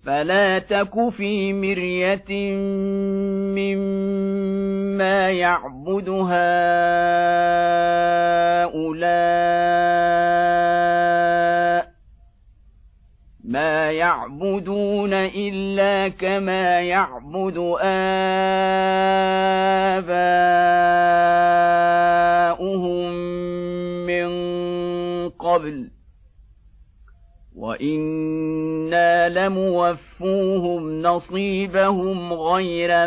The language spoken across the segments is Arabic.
فلا تك في مرية مما يعبد هؤلاء ما يعبدون إلا كما يعبد آباؤهم من قبل وإنا لموفوهم نصيبهم غير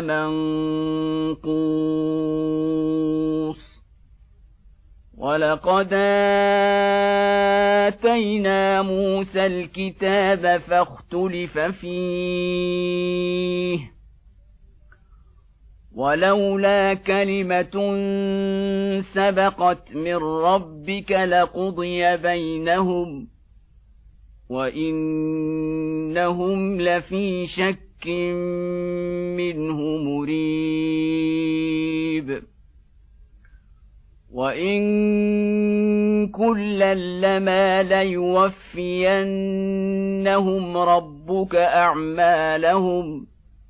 منقوص ولقد آتينا موسى الكتاب فاختلف فيه ولولا كلمة سبقت من ربك لقضي بينهم وإنهم لفي شك منه مريب وإن كلا لما ليوفينهم ربك أعمالهم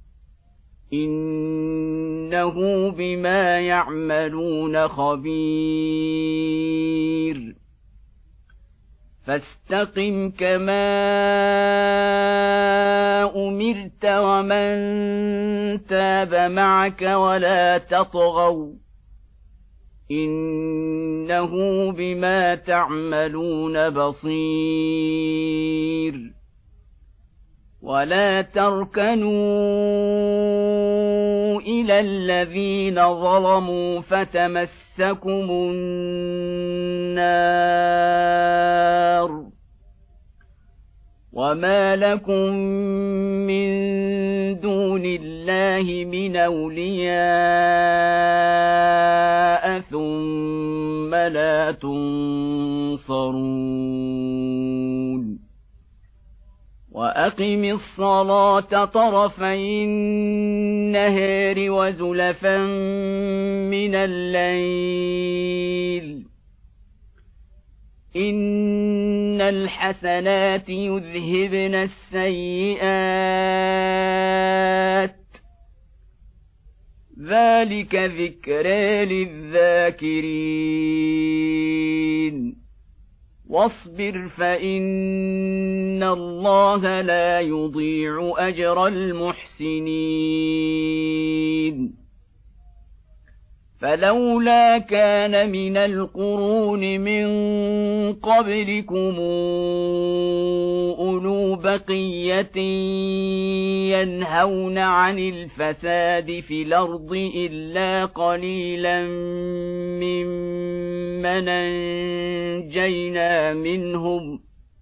إنه بما يعملون خبير فاستقم كما أمرت ومن تاب معك ولا تطغوا إنه بما تعملون بصير ولا تركنوا إلى الذين ظلموا فتمسكم النار وما لكم من دون الله من أولياء ثم لا تنصرون وأقم الصلاة طرفي النهار وزلفا من الليل إن الحسنات يذهبن السيئات ذلك ذكرى للذاكرين واصبر فإن الله لا يضيع أجر المحسنين فلولا كان من القرون من قبلكم أولو بقية ينهون عن الفساد في الأرض إلا قليلا ممن أنجينا منهم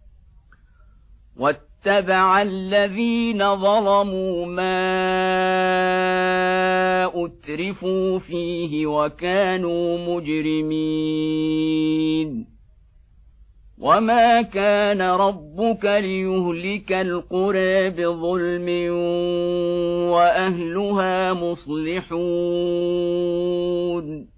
واتبع الذين ظلموا ما أترفوا فيه وكانوا مجرمين وما كان ربك ليهلك القرى بظلم وأهلها مصلحون